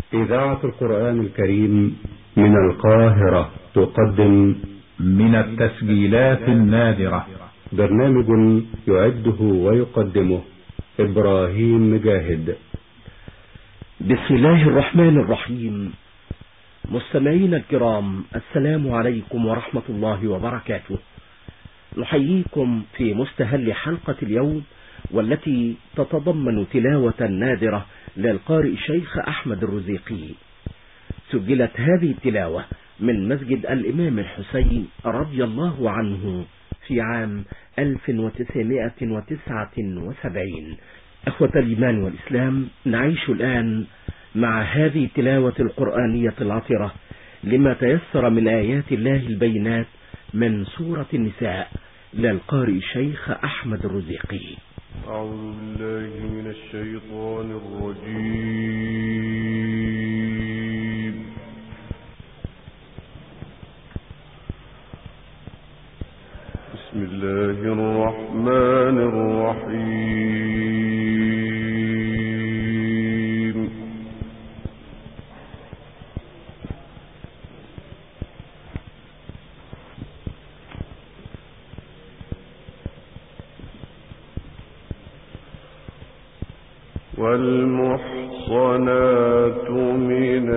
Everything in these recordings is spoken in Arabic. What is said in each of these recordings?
إذاعة القرآن الكريم من القاهرة تقدم من التسجيلات النادرة برنامج يعده ويقدمه إبراهيم مجاهد. بسم الله الرحمن الرحيم. مستمعينا الكرام، السلام عليكم ورحمة الله وبركاته. نحييكم في مستهل حلقة اليوم، والتي تتضمن تلاوة نادرة للقارئ الشيخ أحمد الرزيقي. سجلت هذه التلاوة من مسجد الإمام الحسين رضي الله عنه في عام 1979. أخوة الإيمان والإسلام، نعيش الآن مع هذه التلاوة القرآنية العطرة لما تيسر من آيات الله البينات من سورة النساء للقارئ الشيخ أحمد الرزيقي. أعوذ بالله من الشيطان الرجيم. بسم الله الرحمن الرحيم. والمحصنات من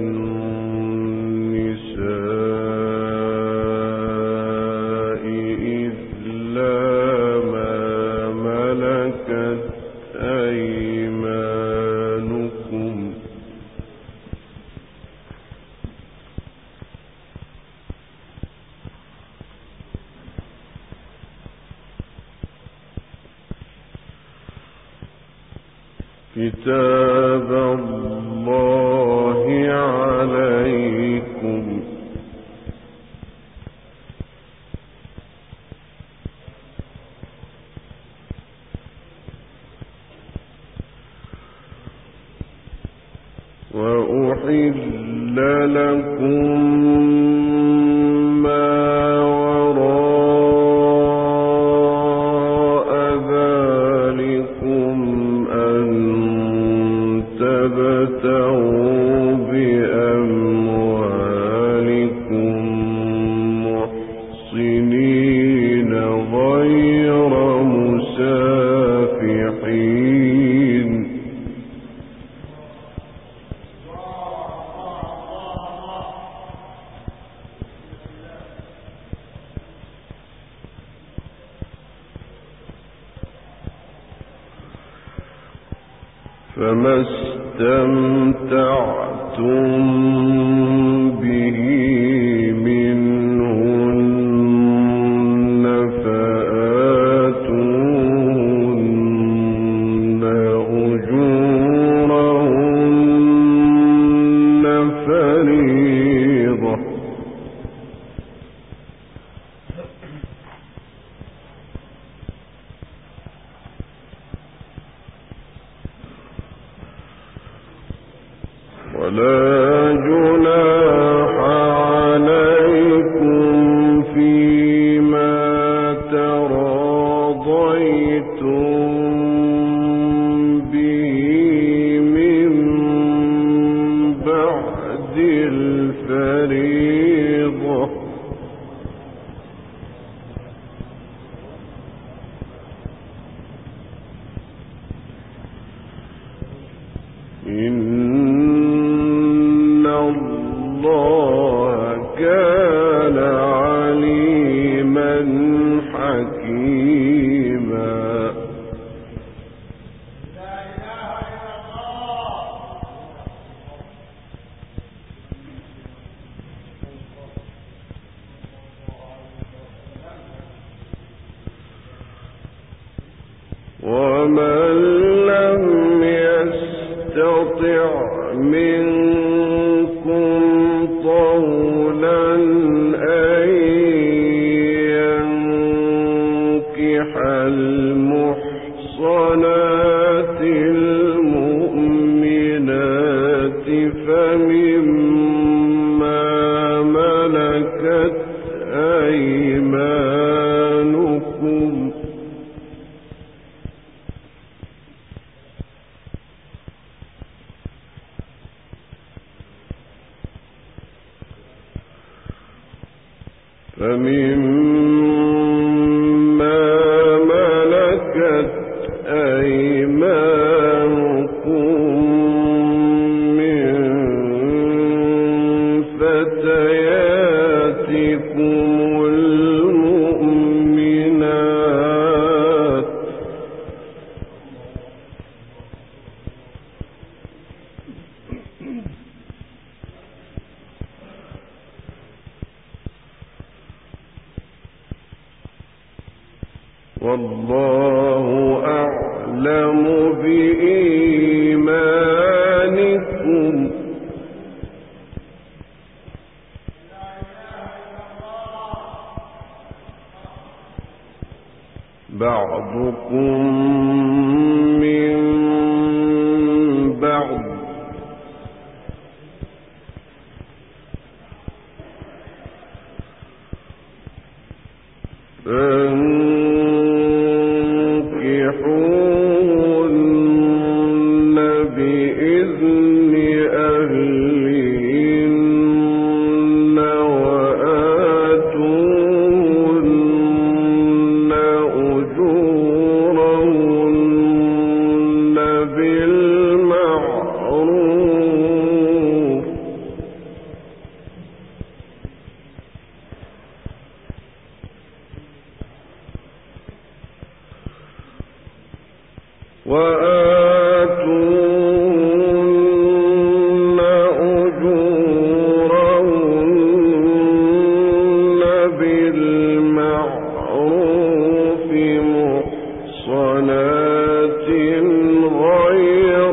النساء إلا ما ملكت أيمانكم كتاب الله عليكم. وأحل لكم ما وراء ذلكم أن تبتغوا بأموالكم محصنين غير مسافحين. فما استمتعتم به منهن فآتوهن أجورهن فريضة. ولا جناح عليكم فيما تراضيتم به من بعد الفريضة. إن الله كان عليما حكيما. ومن لم يستطع منكم طولا أن ينكح المحصنات المؤمنات فمما ملكت أيمانكم فمما ملكت أيمانكم من فتياتكم المؤمنات والله أعلم بإيمانكم بعضكم من بعض فانكحوهن بإذن أهلهن وآتوهن أجورهن بالمعروف وآتوهن أجورهن بالمعروف محصنات غير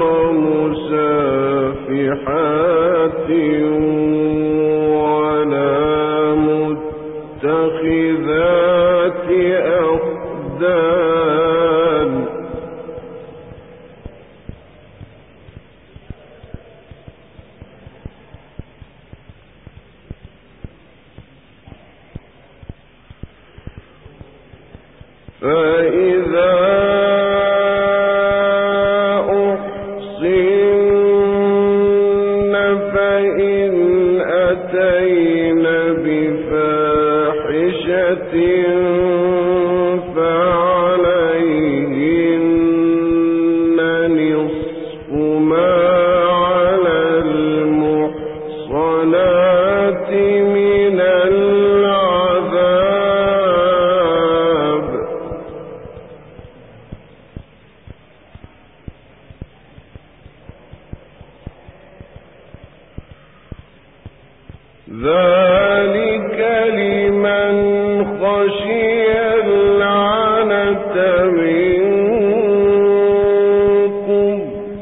مسافحات ولا متخذات أخدان فإذا أحصن فإن أتين بفاحشة فعليهن نصف ما على المحصنات من العذاب ذلك لمن خشي العنة منكم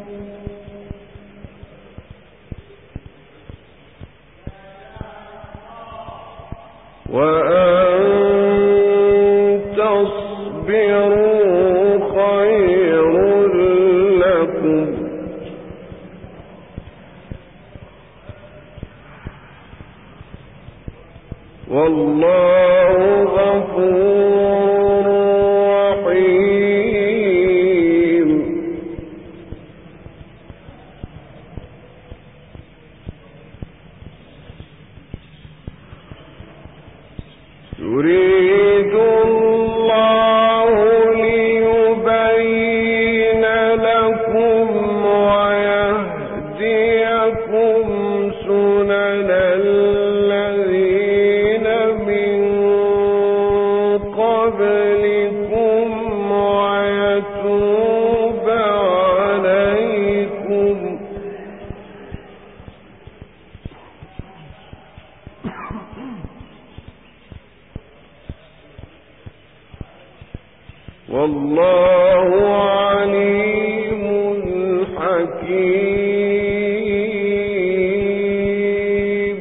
وأن تصبروا خير لكم والله غفور رحيم يريد الله ليبين لكم ويهديكم سنن الذين من قبلكم ويتوب عليكم والله عليم حكيم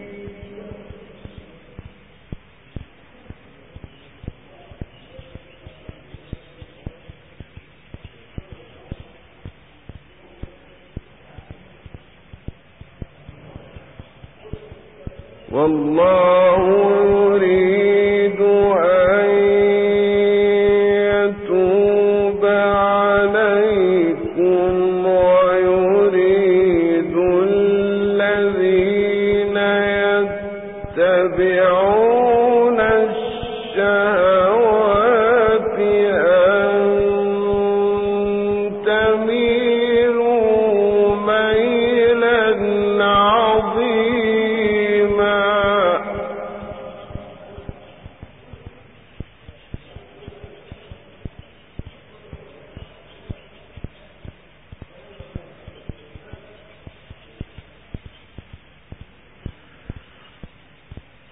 والله يريد أن يتوب عليكم ويريد الذين يتبعون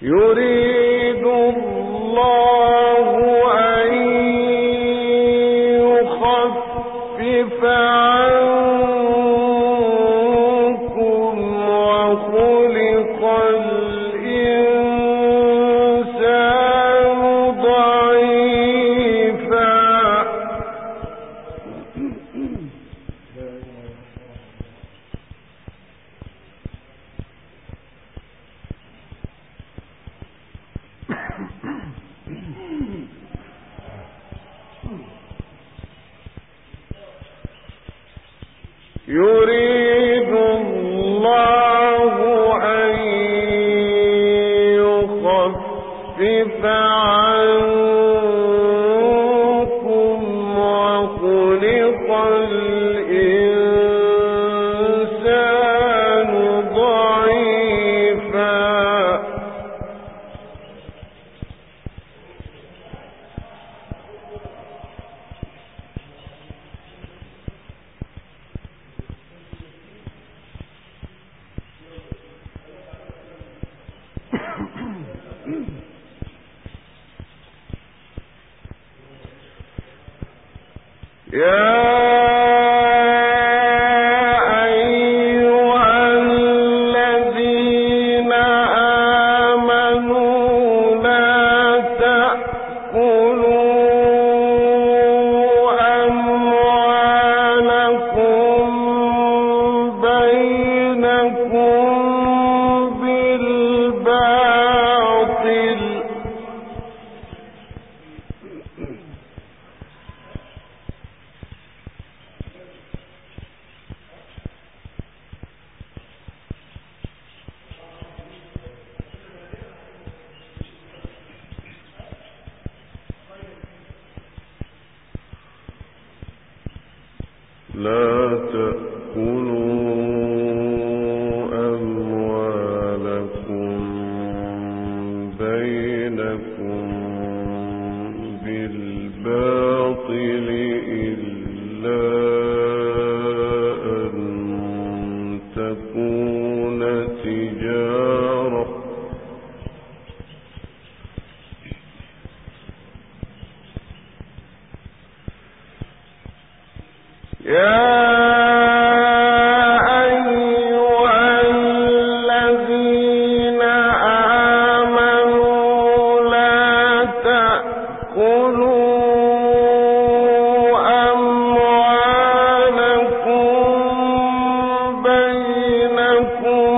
يريد الله أن يخفف عنكم وخلق الإنسان ضعيفا. يريد الله أن يخفف عنكم وخلق الإنسان ضعيفا. يا أيها الذين آمنوا لا تأكلوا أموالكم بينكم بالباطل لا تأكلوا أموالكم بينكم بالباطل إلا أن تكون تجارة يا أيها الذين آمنوا لا تأكلوا أموالكم بينكم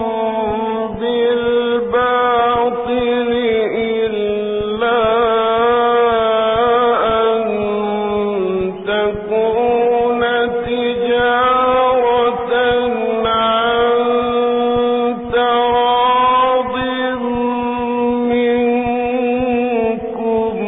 بالباطل إلا أن تكون تجارة عن تراض منكم.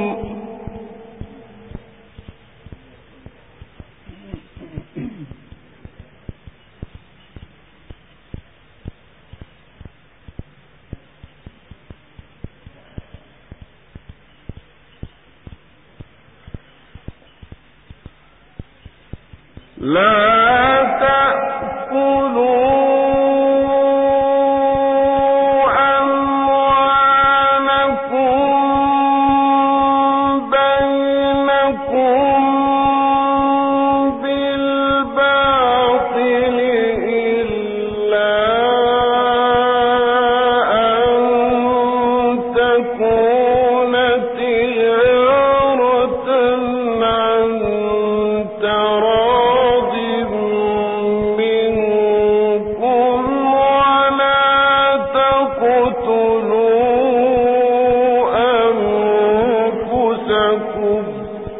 لا تأكلوا أموالكم بينكم بالباطل إلا أن تكون تجارة عن تراض منكم ولا تقتلوا أنفسكم.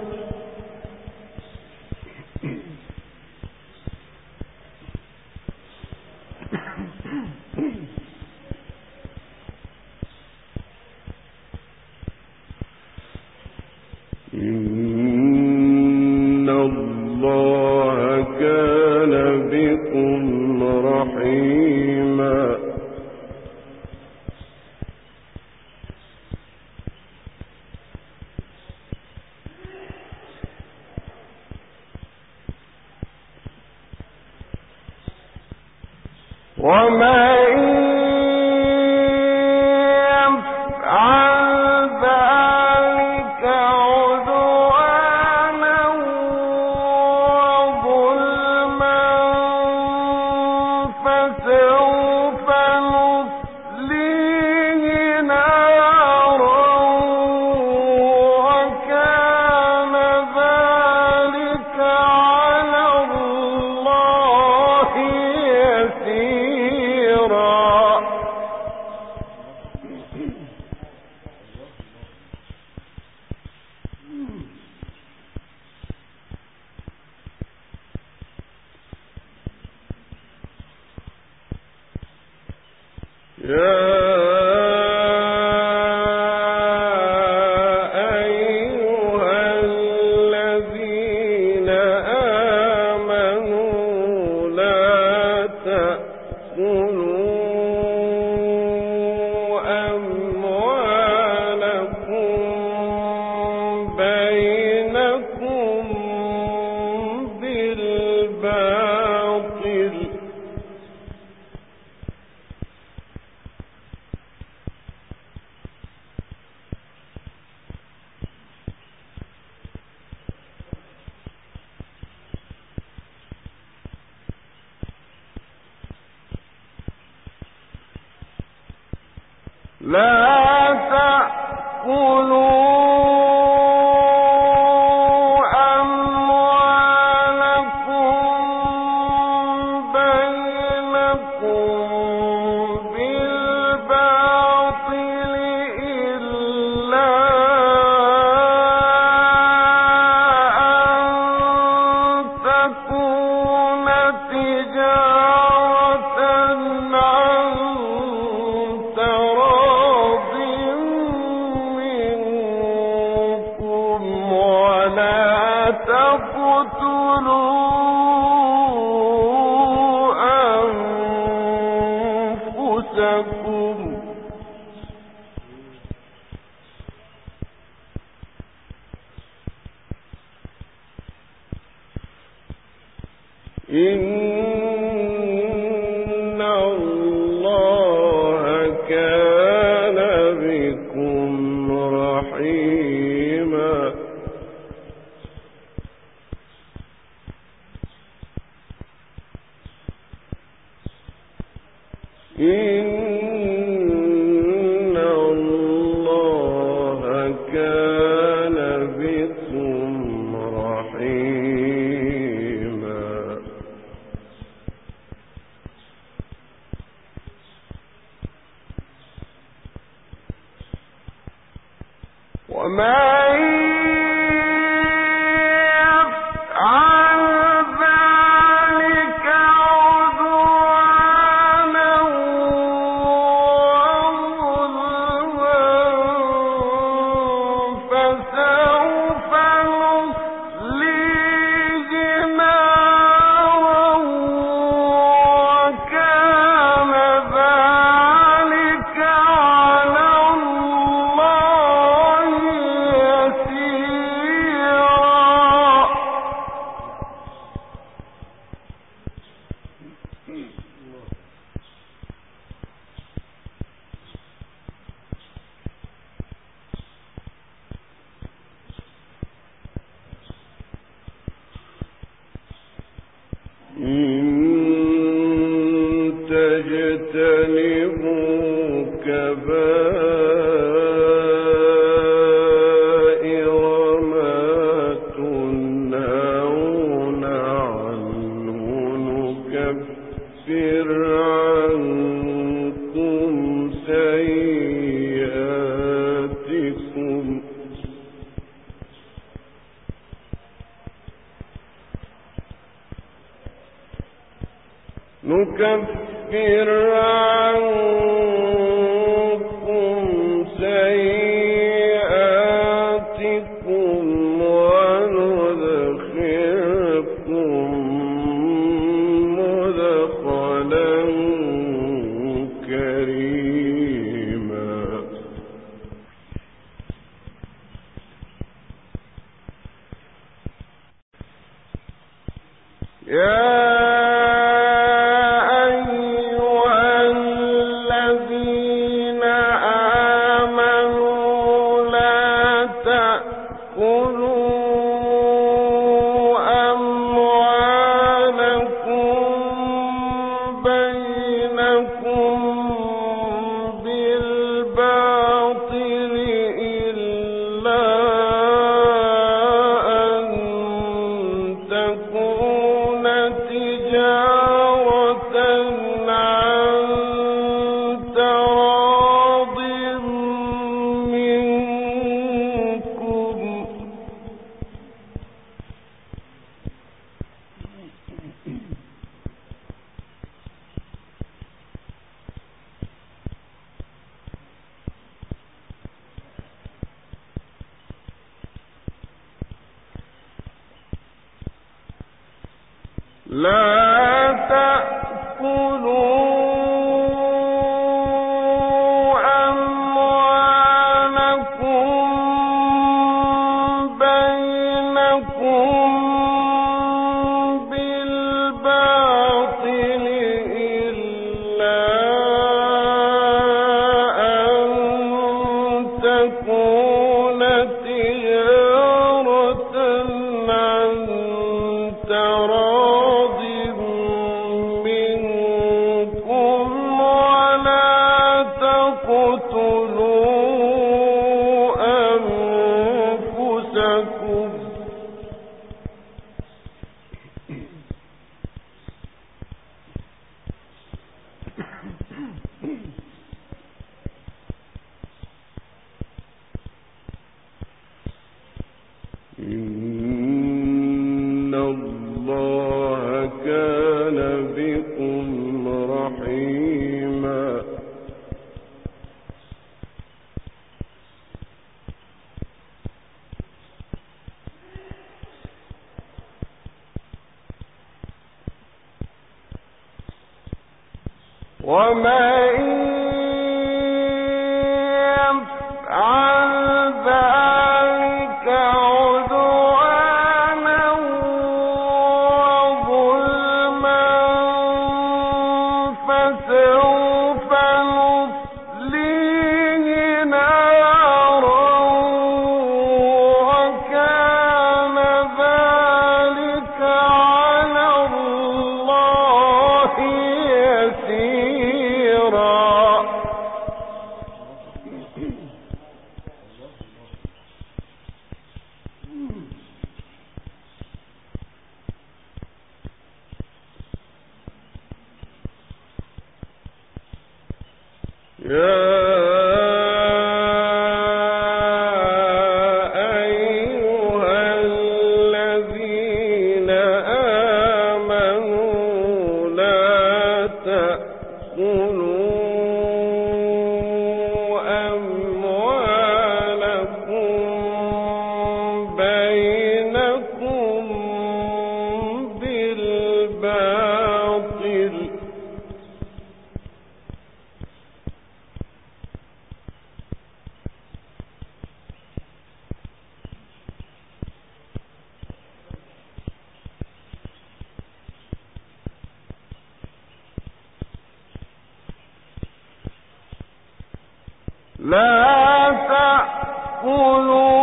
إن الله كان بكم رحيما. ومن يا أيها لا تأكلوا إن الله كان بكم رحيما. ومن لا تأكلوا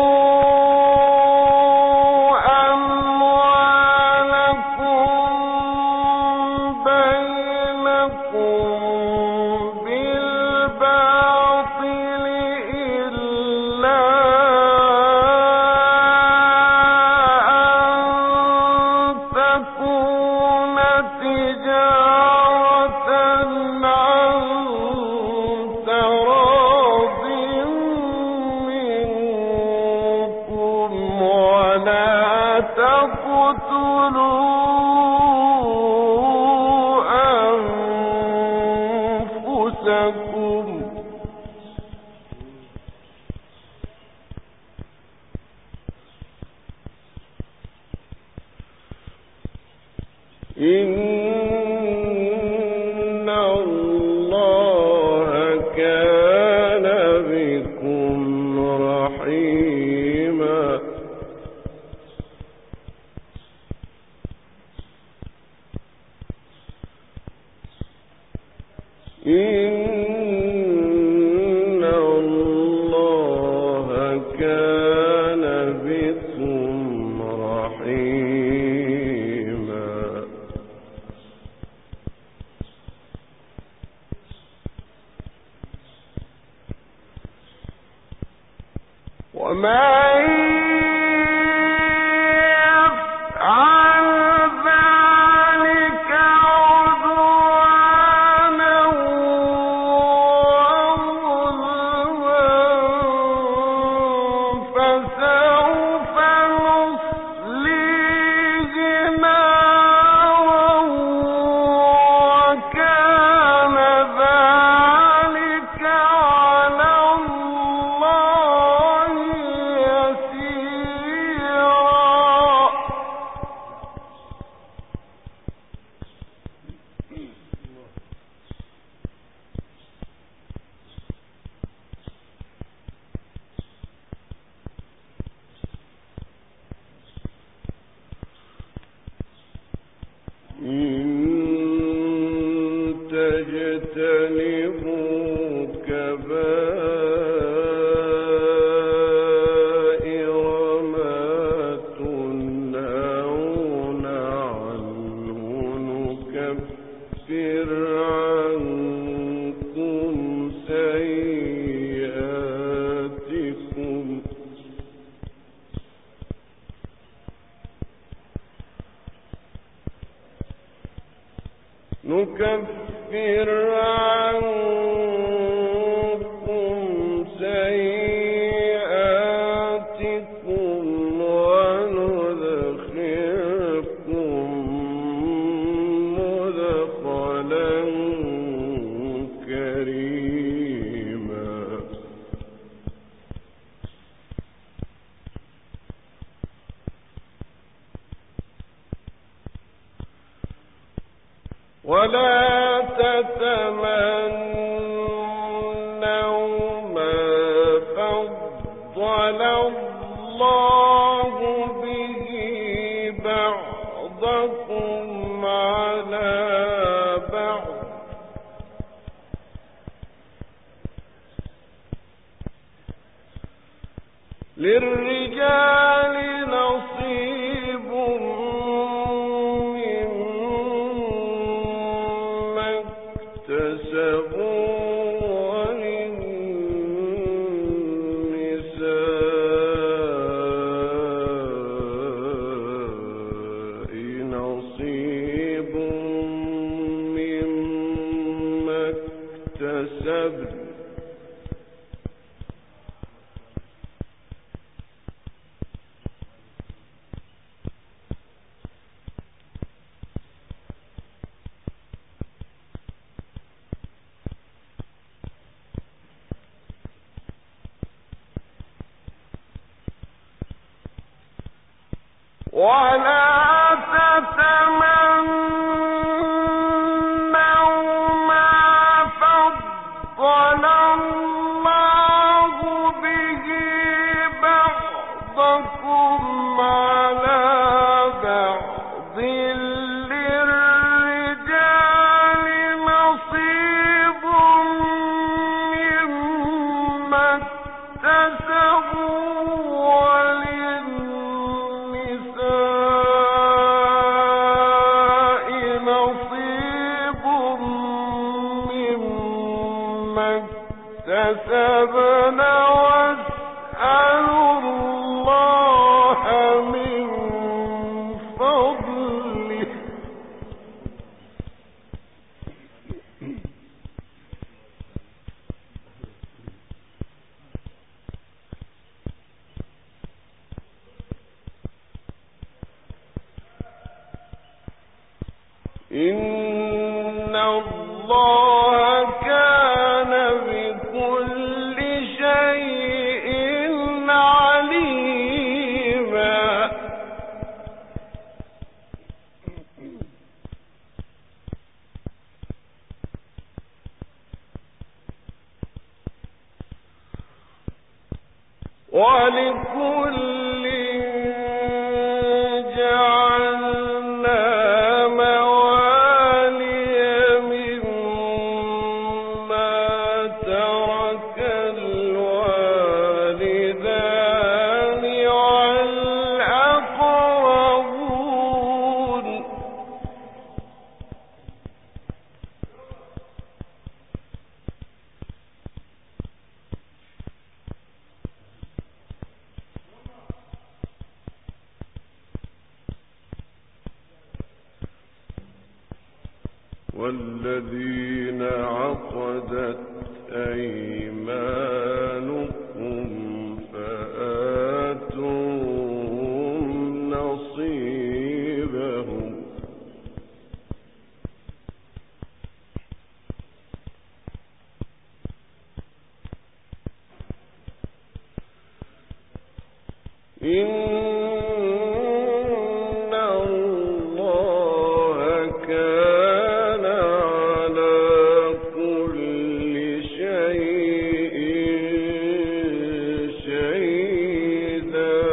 إن الله كان بكم رحيما. إن الله كان بكم رحيما. ومن يسير فاجتنبوا كبائر ما تنهون عنه نكفر عنكم سيئاتكم وندخلكم مدخلا كريما ولا تتمنوا ما فضل الله به بعضكم على بعض للرجال نصيب مما اكتسبوا وللنساء نصيب مما اكتسبن ولا تتمنوا ما فضل الله به بعضكم على بعض للرجال نصيب مما اكتسبوا وللنساء نصيب مما اكتسبن واسألوا الله من فضله إن الله كان بكل شيء عليما ولكل جعلنا موالي مما ترك الوالدان والأقربون والذين عقدت أيمانكم فآتوهم نصيبهم إن الله كان على كل شيء شهيدا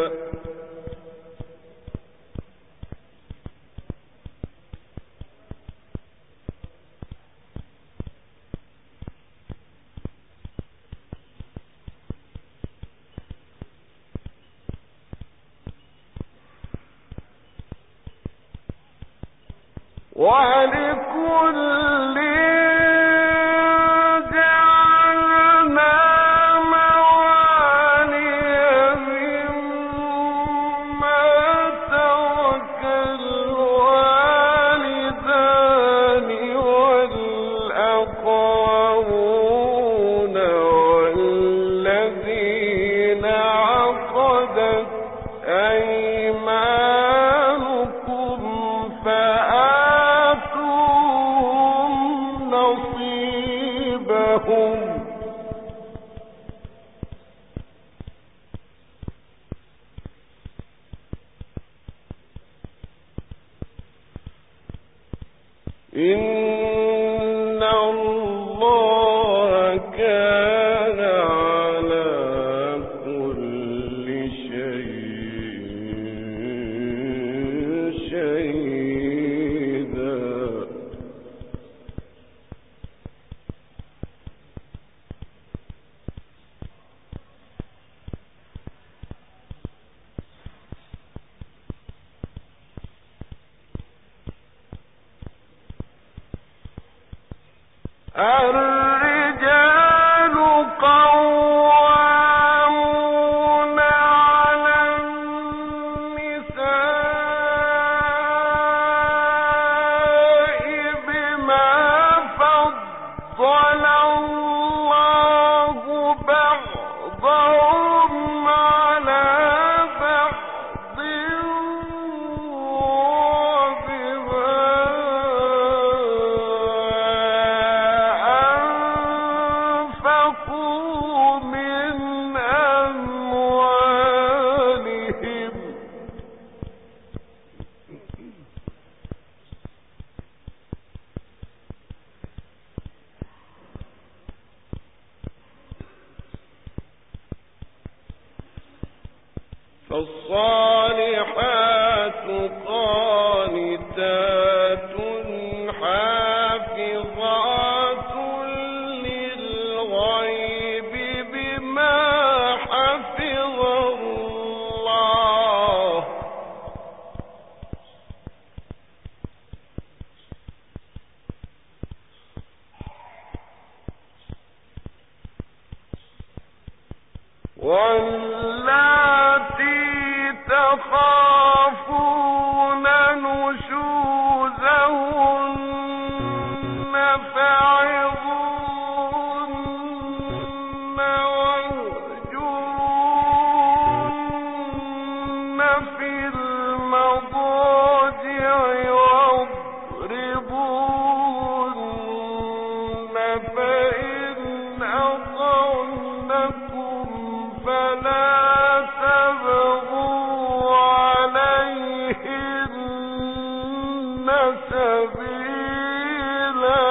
ولكل جعلنا موالي مما ترك الوالدان والأقربون والذين عقدت أيمانكم فآتوهم نصيبهم إن الله كان على كل شيء شهيدا الرجال قوامون على النساء بما فضل الله بعضهم على بعض وبما أنفقوا من أموالهم فالصالحات قانتات حافظات للغيب بما حفظ الله واللاتي تخافون نشوزهن فعظوهن واهجروهن في المضاجع واضربوهن فإن أطعنكم فلا تبغوا عليهن سبيلا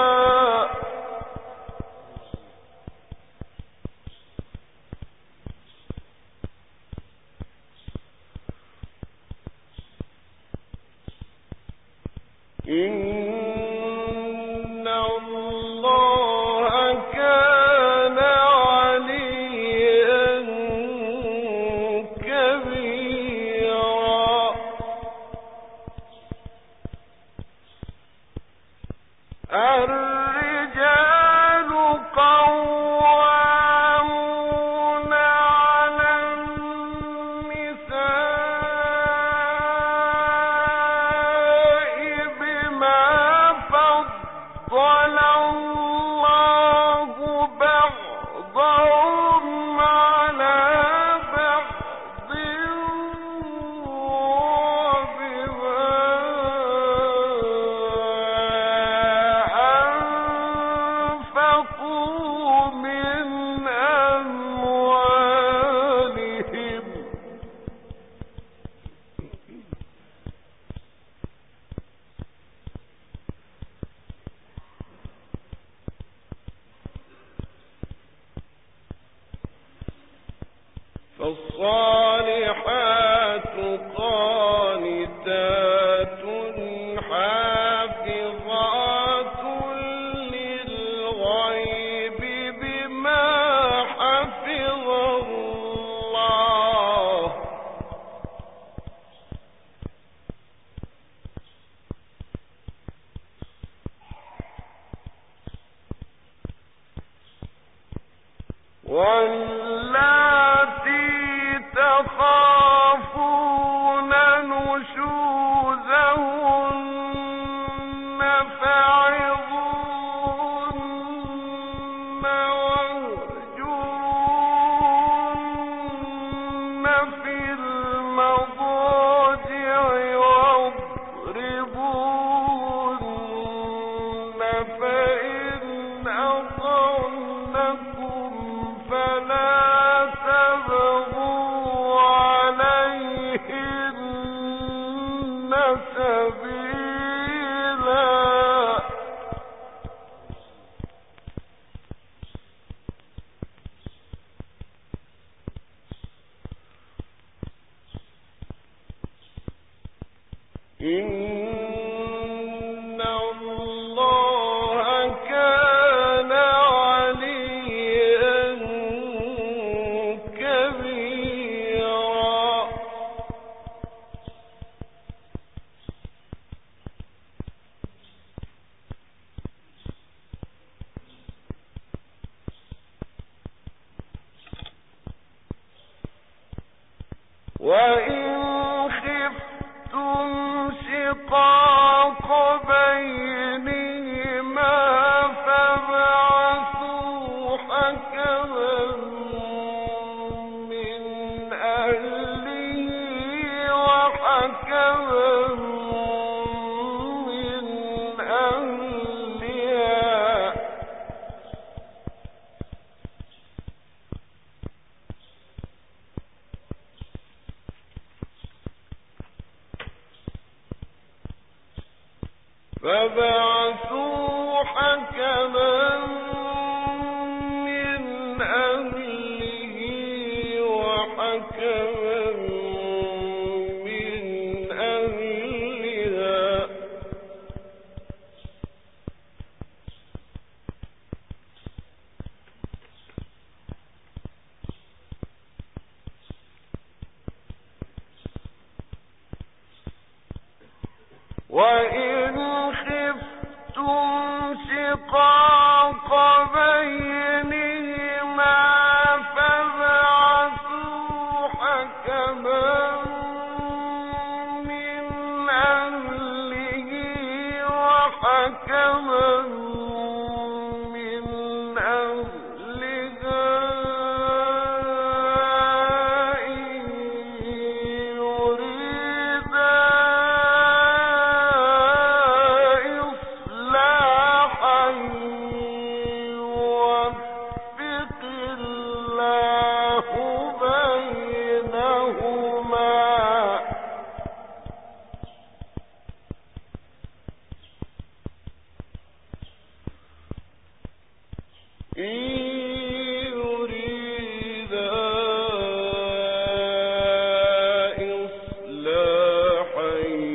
إن الله كان عليا كبيرا الرجال قوامون على النساء بما فضل الله بعضهم على بعض وبما أنفقوا من أموالهم فالصالحات قانتات حافظات للغيب بما حفظ الله واللاتي تخافون نشوزهن فعظوهن واهجروهن في المضاجع واضربوهن فإن أطعنكم فلا تبغوا عليهن سبيلا إن الله كان عليا كبيرا وإن خفتم شقاق بينهما فابعثوا حكما من أهله وحكما من أهلها فبعثوا حكما من أهله وحكما من أهلها وإن خفتم شقاق بينهما فابعثوا حكما من أهله وحكما من أهلها إن يريدا إصلاحا يوفق الله بينهما إن يريدا إصلاحا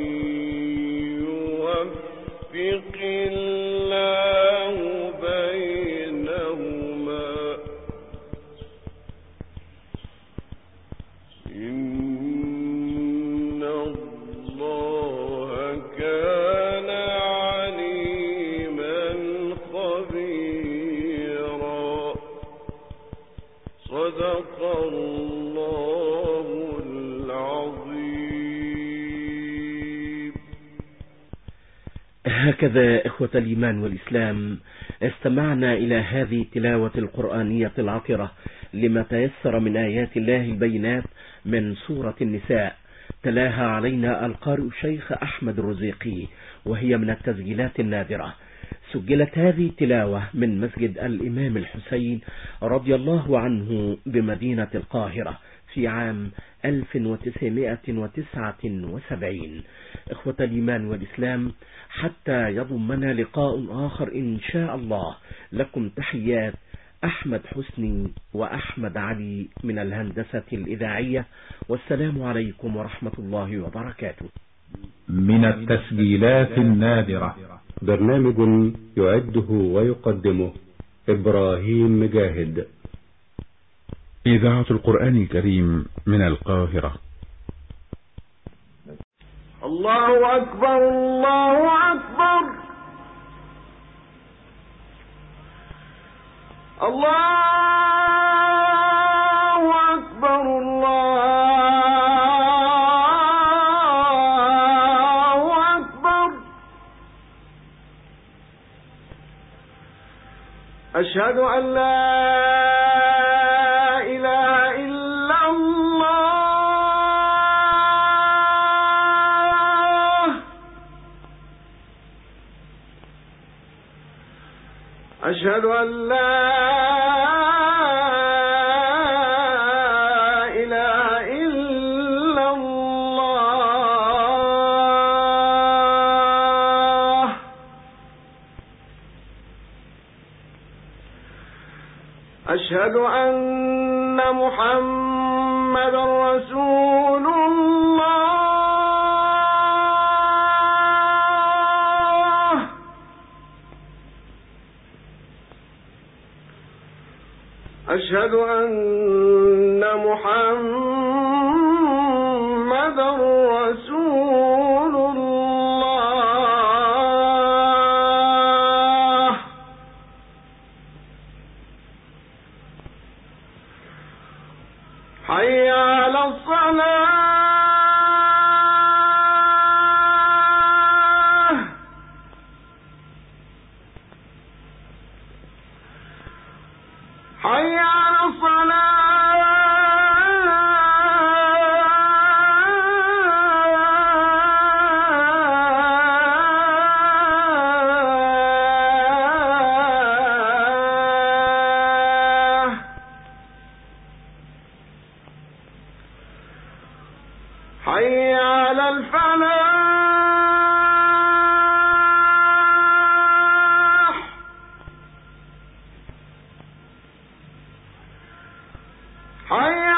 يوفق الله بينهما إن الله كان عليما خبيرا صدق الله العظيم. هكذا إخوة الإيمان والإسلام استمعنا إلى هذه التلاوة القرآنية العطرة لما تيسر من آيات الله البينات من سورة النساء، تلاها علينا القارئ الشيخ أحمد الرزيقي، وهي من التسجيلات النادرة. سجلت هذه التلاوة من مسجد الإمام الحسين رضي الله عنه بمدينة القاهرة في عام 1979. إخوة الإيمان والإسلام، حتى يضمنا لقاء آخر إن شاء الله، لكم تحيات أحمد حسني وأحمد علي من الهندسة الإذاعية، والسلام عليكم ورحمة الله وبركاته. من التسجيلات النادرة برنامج يعده ويقدمه إبراهيم مجاهد. إذاعة القرآن الكريم من القاهرة. الله أكبر الله أكبر الله أشهد أن لا إله إلا الله. أشهد أن لا إله إلا الله. أشهد أن محمدا رسول الله. أشهد أن محمدا رسول الله. حي على الصلاة. حي على الصلاة. حي على الفلاح. حي